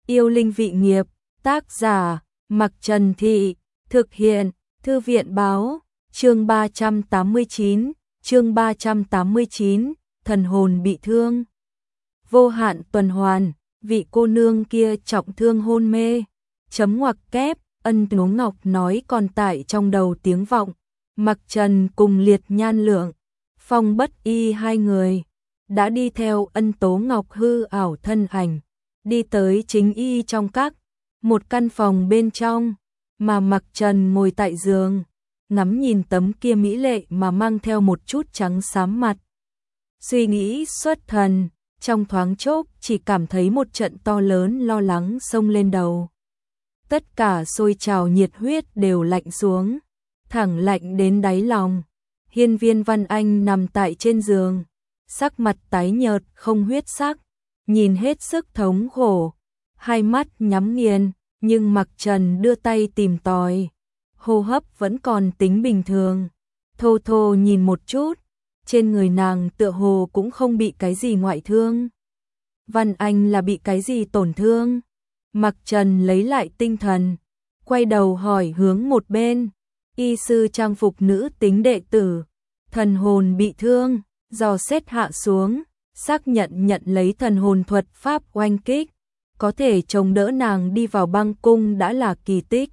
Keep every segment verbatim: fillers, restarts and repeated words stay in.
Yêu linh vị nghiệp, tác giả, Mặc Trần Thị, thực hiện, Thư viện báo, chương ba trăm tám mươi chín, chương ba trăm tám mươi chín, thần hồn bị thương. Vô hạn tuần hoàn, vị cô nương kia trọng thương hôn mê. Chấm ngoặc kép, Ân Tố Ngọc nói còn tại trong đầu tiếng vọng. Mặc Trần cùng Liệt Nhan Lượng, Phong Bất Y hai người đã đi theo Ân Tố Ngọc hư ảo thân ảnh, đi tới chính y trong các một căn phòng bên trong, mà Mặc Trần ngồi tại giường, ngắm nhìn tấm kia mỹ lệ mà mang theo một chút trắng xám mặt. Suy nghĩ xuất thần, trong thoáng chốc chỉ cảm thấy một trận to lớn lo lắng xông lên đầu. Tất cả sôi trào nhiệt huyết đều lạnh xuống, thẳng lạnh đến đáy lòng. Hiên Viên Văn Anh nằm tại trên giường, sắc mặt tái nhợt không huyết sắc, nhìn hết sức thống khổ, hai mắt nhắm nghiền, nhưng Mặc Trần đưa tay tìm tòi, hô hấp vẫn còn tính bình thường. Thô thô nhìn một chút, trên người nàng tựa hồ cũng không bị cái gì ngoại thương. Văn Anh là bị cái gì tổn thương? Mặc Trần lấy lại tinh thần, quay đầu hỏi hướng một bên, y sư trang phục nữ tính đệ tử, thần hồn bị thương, dò xét hạ xuống, xác nhận nhận lấy thần hồn thuật pháp oanh kích, có thể chống đỡ nàng đi vào băng cung đã là kỳ tích.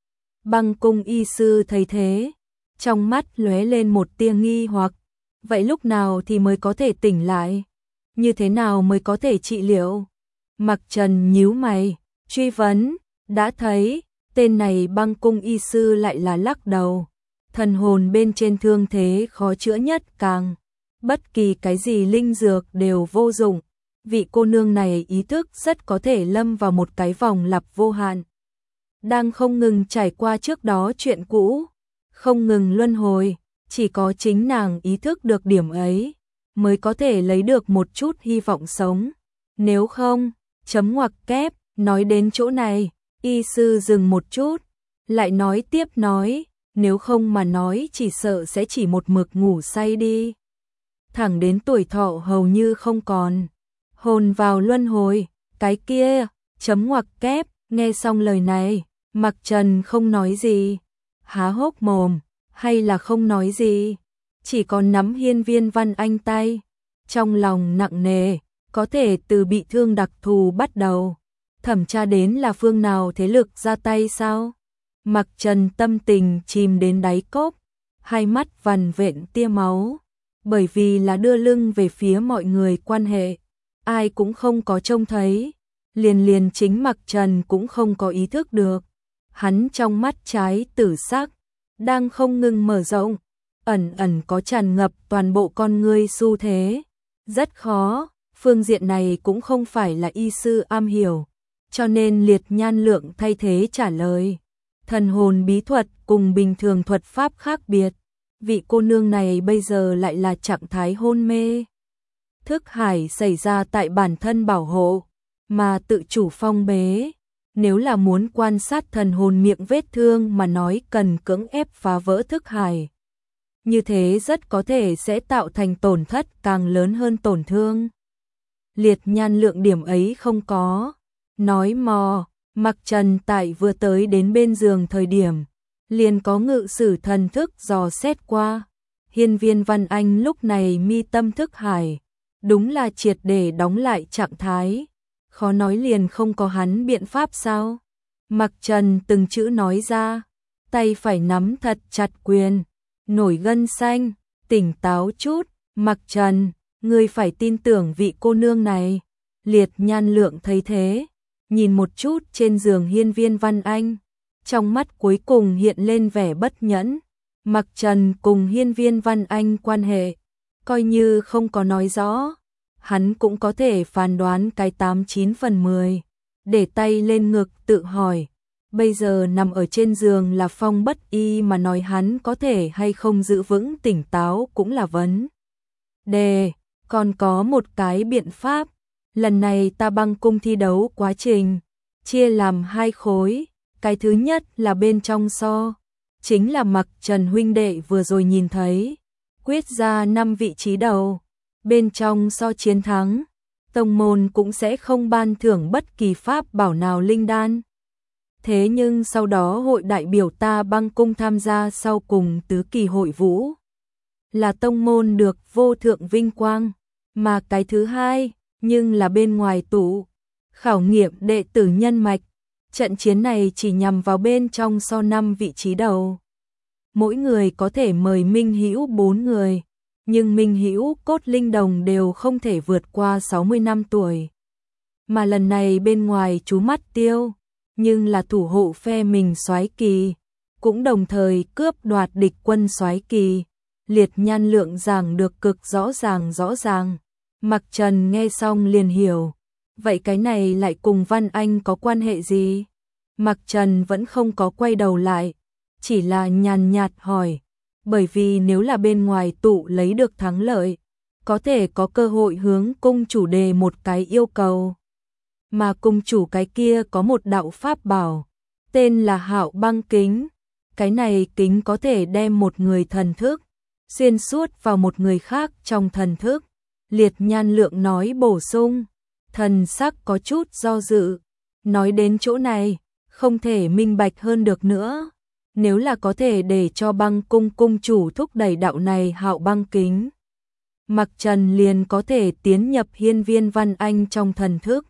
Băng cung y sư thấy thế, trong mắt lóe lên một tia nghi hoặc, vậy lúc nào thì mới có thể tỉnh lại? Như thế nào mới có thể trị liệu? Mặc Trần nhíu mày, truy vấn, đã thấy, tên này băng cung y sư lại là lắc đầu. Thần hồn bên trên thương thế khó chữa nhất càng. Bất kỳ cái gì linh dược đều vô dụng. Vị cô nương này ý thức rất có thể lâm vào một cái vòng lặp vô hạn. Đang không ngừng trải qua trước đó chuyện cũ, không ngừng luân hồi, chỉ có chính nàng ý thức được điểm ấy, mới có thể lấy được một chút hy vọng sống. Nếu không, chấm ngoặc kép, nói đến chỗ này, y sư dừng một chút, lại nói tiếp nói, nếu không mà nói chỉ sợ sẽ chỉ một mực ngủ say đi. Thẳng đến tuổi thọ hầu như không còn, hồn vào luân hồi, cái kia, chấm ngoặc kép, nghe xong lời này, Mặc Trần không nói gì, há hốc mồm, hay là không nói gì, chỉ còn nắm Hiên Viên Văn Anh tay, trong lòng nặng nề, có thể từ bị thương đặc thù bắt đầu, thẩm tra đến là phương nào thế lực ra tay sao? Mặc Trần tâm tình chìm đến đáy cốc, hai mắt vằn vện tia máu, bởi vì là đưa lưng về phía mọi người quan hệ, ai cũng không có trông thấy, liền liền chính Mặc Trần cũng không có ý thức được, hắn trong mắt trái tử sắc, đang không ngừng mở rộng, ẩn ẩn có tràn ngập toàn bộ con ngươi xu thế, rất khó, phương diện này cũng không phải là y sư am hiểu, cho nên Liệt Nhan Lượng thay thế trả lời. Thần hồn bí thuật cùng bình thường thuật pháp khác biệt, vị cô nương này bây giờ lại là trạng thái hôn mê. Thức hải xảy ra tại bản thân bảo hộ, mà tự chủ phong bế. Nếu là muốn quan sát thần hồn miệng vết thương mà nói cần cưỡng ép phá vỡ thức hải. Như thế rất có thể sẽ tạo thành tổn thất càng lớn hơn tổn thương. Liệt Nhan Lượng điểm ấy không có. Nói mò, Mặc Trần tại vừa tới đến bên giường thời điểm, liền có ngự sử thần thức dò xét qua. Hiên Viên Văn Anh lúc này mi tâm thức hải, đúng là triệt để đóng lại trạng thái. Khó nói liền không có hắn biện pháp sao? Mặc Trần từng chữ nói ra, tay phải nắm thật chặt quyền, nổi gân xanh, tỉnh táo chút, Mặc Trần, ngươi phải tin tưởng vị cô nương này. Liệt Nhan Lượng thấy thế, nhìn một chút trên giường Hiên Viên Văn Anh, trong mắt cuối cùng hiện lên vẻ bất nhẫn. Mặc Trần cùng Hiên Viên Văn Anh quan hệ, coi như không có nói rõ, hắn cũng có thể phán đoán cái tám chín phần mười, để tay lên ngực tự hỏi, bây giờ nằm ở trên giường là Phong Bất Y mà nói hắn có thể hay không giữ vững tỉnh táo cũng là vấn đề. Còn có một cái biện pháp, lần này ta băng cung thi đấu quá trình, chia làm hai khối, cái thứ nhất là bên trong so, chính là Mặc Trần huynh đệ vừa rồi nhìn thấy, quyết ra năm vị trí đầu, bên trong so chiến thắng, tông môn cũng sẽ không ban thưởng bất kỳ pháp bảo nào linh đan. Thế nhưng sau đó hội đại biểu Ta Băng Cung tham gia sau cùng tứ kỳ hội vũ, là tông môn được vô thượng vinh quang, mà cái thứ hai, nhưng là bên ngoài tụ, khảo nghiệm đệ tử nhân mạch. Trận chiến này chỉ nhằm vào bên trong so năm vị trí đầu. Mỗi người có thể mời minh hữu bốn người, nhưng minh hữu cốt linh đồng đều không thể vượt qua sáu mươi năm tuổi. Mà lần này bên ngoài chú mắt tiêu, nhưng là thủ hộ phe mình soái kỳ, cũng đồng thời cướp đoạt địch quân soái kỳ. Liệt Nhan Lượng giảng được cực rõ ràng rõ ràng. Mặc Trần nghe xong liền hiểu, vậy cái này lại cùng Văn Anh có quan hệ gì? Mặc Trần vẫn không có quay đầu lại, chỉ là nhàn nhạt hỏi, bởi vì nếu là bên ngoài tụ lấy được thắng lợi, có thể có cơ hội hướng cung chủ đề một cái yêu cầu. Mà cung chủ cái kia có một đạo pháp bảo, tên là Hạo Băng Kính. Cái này kính có thể đem một người thần thức xuyên suốt vào một người khác trong thần thức. Liệt Nhan Lượng nói bổ sung, thần sắc có chút do dự. Nói đến chỗ này, không thể minh bạch hơn được nữa. Nếu là có thể để cho Băng Cung cung chủ thúc đẩy đạo này Hạo Băng Kính, Mặc Trần liền có thể tiến nhập hiên viên Văn Anh trong thần thức,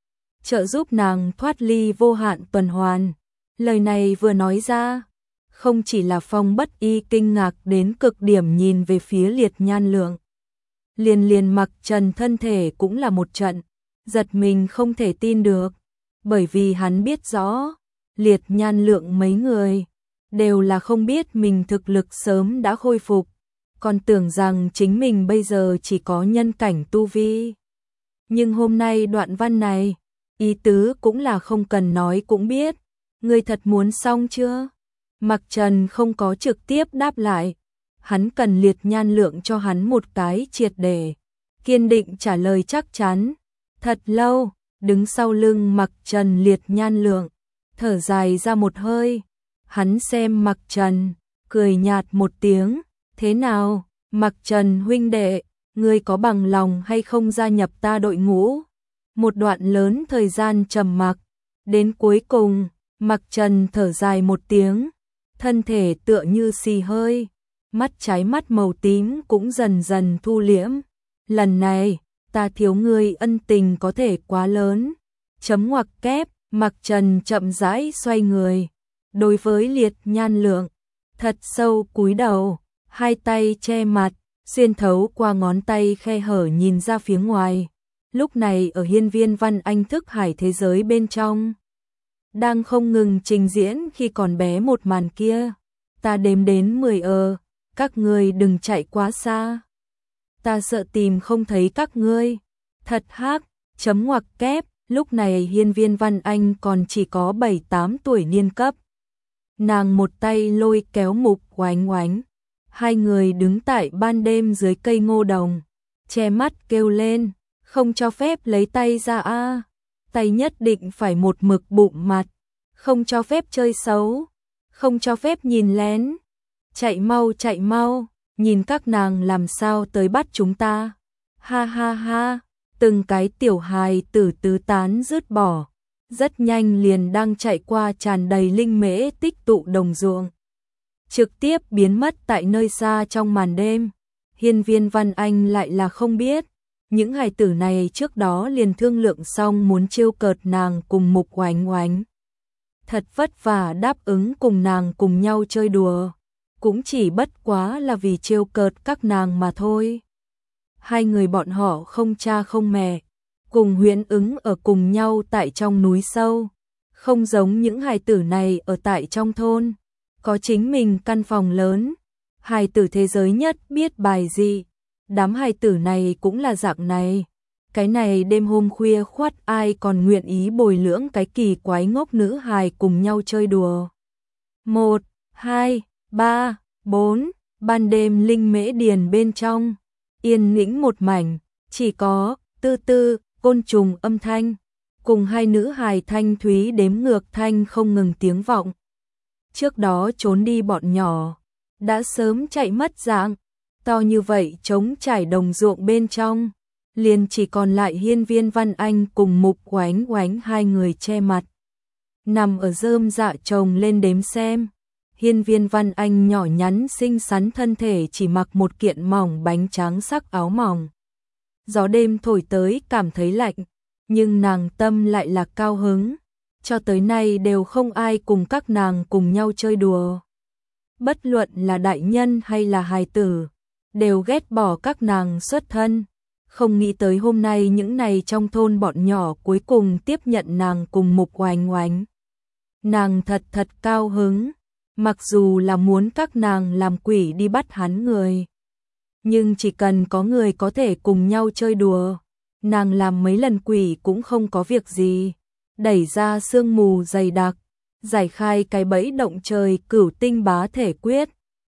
trợ giúp nàng thoát ly vô hạn tuần hoàn. Lời này vừa nói ra, không chỉ là Phong Bất Y kinh ngạc đến cực điểm nhìn về phía Liệt Nhan Lượng. Liền liền Mặc Trần thân thể cũng là một trận, giật mình không thể tin được, bởi vì hắn biết rõ, Liệt Nhan Lượng mấy người, đều là không biết mình thực lực sớm đã khôi phục, còn tưởng rằng chính mình bây giờ chỉ có nhân cảnh tu vi. Nhưng hôm nay đoạn văn này, ý tứ cũng là không cần nói cũng biết, ngươi thật muốn xong chưa? Mặc Trần không có trực tiếp đáp lại, hắn cần Liệt Nhan Lượng cho hắn một cái triệt để, kiên định trả lời chắc chắn. Thật lâu, đứng sau lưng Mặc Trần Liệt Nhan Lượng, thở dài ra một hơi, hắn xem Mặc Trần, cười nhạt một tiếng, thế nào, Mặc Trần huynh đệ, ngươi có bằng lòng hay không gia nhập ta đội ngũ? Một đoạn lớn thời gian trầm mặc, đến cuối cùng, Mặc Trần thở dài một tiếng, thân thể tựa như xì hơi, mắt trái mắt màu tím cũng dần dần thu liễm. Lần này, ta thiếu ngươi ân tình có thể quá lớn. Chấm ngoặc kép, Mặc Trần chậm rãi xoay người, đối với Liệt Nhan Lượng, thật sâu cúi đầu, hai tay che mặt, xuyên thấu qua ngón tay khe hở nhìn ra phía ngoài. Lúc này ở hiên viên Văn Anh thức hải thế giới bên trong, đang không ngừng trình diễn khi còn bé một màn kia. Ta đếm đến mười ờ, các ngươi đừng chạy quá xa. Ta sợ tìm không thấy các ngươi. Thật hắc, chấm ngoặc kép, lúc này hiên viên Văn Anh còn chỉ có bảy tám tuổi niên cấp. Nàng một tay lôi kéo Mục Oánh Oánh, hai người đứng tại ban đêm dưới cây ngô đồng, che mắt kêu lên, không cho phép lấy tay ra a, tay nhất định phải một mực bụng mặt, không cho phép chơi xấu, không cho phép nhìn lén. Chạy mau chạy mau, nhìn các nàng làm sao tới bắt chúng ta. Ha ha ha, từng cái tiểu hài tử tứ tán rứt bỏ, rất nhanh liền đang chạy qua tràn đầy linh mễ tích tụ đồng ruộng, trực tiếp biến mất tại nơi xa trong màn đêm. Hiên viên Văn Anh lại là không biết, những hài tử này trước đó liền thương lượng xong muốn trêu cợt nàng cùng Mục Oánh Oánh. Thật vất vả đáp ứng cùng nàng cùng nhau chơi đùa, cũng chỉ bất quá là vì trêu cợt các nàng mà thôi. Hai người bọn họ không cha không mẹ, cùng huyễn ứng ở cùng nhau tại trong núi sâu, không giống những hài tử này ở tại trong thôn, có chính mình căn phòng lớn. Hài tử thế giới nhất biết bài gì, đám hài tử này cũng là dạng này. Cái này đêm hôm khuya khoắt ai còn nguyện ý bồi lưỡng cái kỳ quái ngốc nữ hài cùng nhau chơi đùa. Một, hai, ba, bốn, ban đêm linh mễ điền bên trong, yên tĩnh một mảnh, chỉ có tư tư, côn trùng âm thanh, cùng hai nữ hài thanh thúy đếm ngược thanh không ngừng tiếng vọng. Trước đó trốn đi bọn nhỏ, đã sớm chạy mất dạng, to như vậy trống trải đồng ruộng bên trong, liền chỉ còn lại Hiên Viên Văn Anh cùng Mục Oánh Oánh hai người che mặt. Nằm ở rơm dạ chồng lên đếm xem. Hiên Viên Văn Anh nhỏ nhắn xinh xắn thân thể chỉ mặc một kiện mỏng bánh trắng sắc áo mỏng. Gió đêm thổi tới cảm thấy lạnh, nhưng nàng tâm lại là cao hứng. Cho tới nay đều không ai cùng các nàng cùng nhau chơi đùa. Bất luận là đại nhân hay là hài tử, đều ghét bỏ các nàng xuất thân. Không nghĩ tới hôm nay những này trong thôn bọn nhỏ cuối cùng tiếp nhận nàng cùng Mục Oánh Oánh. Nàng thật thật cao hứng, mặc dù là muốn các nàng làm quỷ đi bắt hắn người. Nhưng chỉ cần có người có thể cùng nhau chơi đùa, nàng làm mấy lần quỷ cũng không có việc gì. Đẩy ra sương mù dày đặc, giải khai cái bẫy động trời cửu tinh bá thể quyết,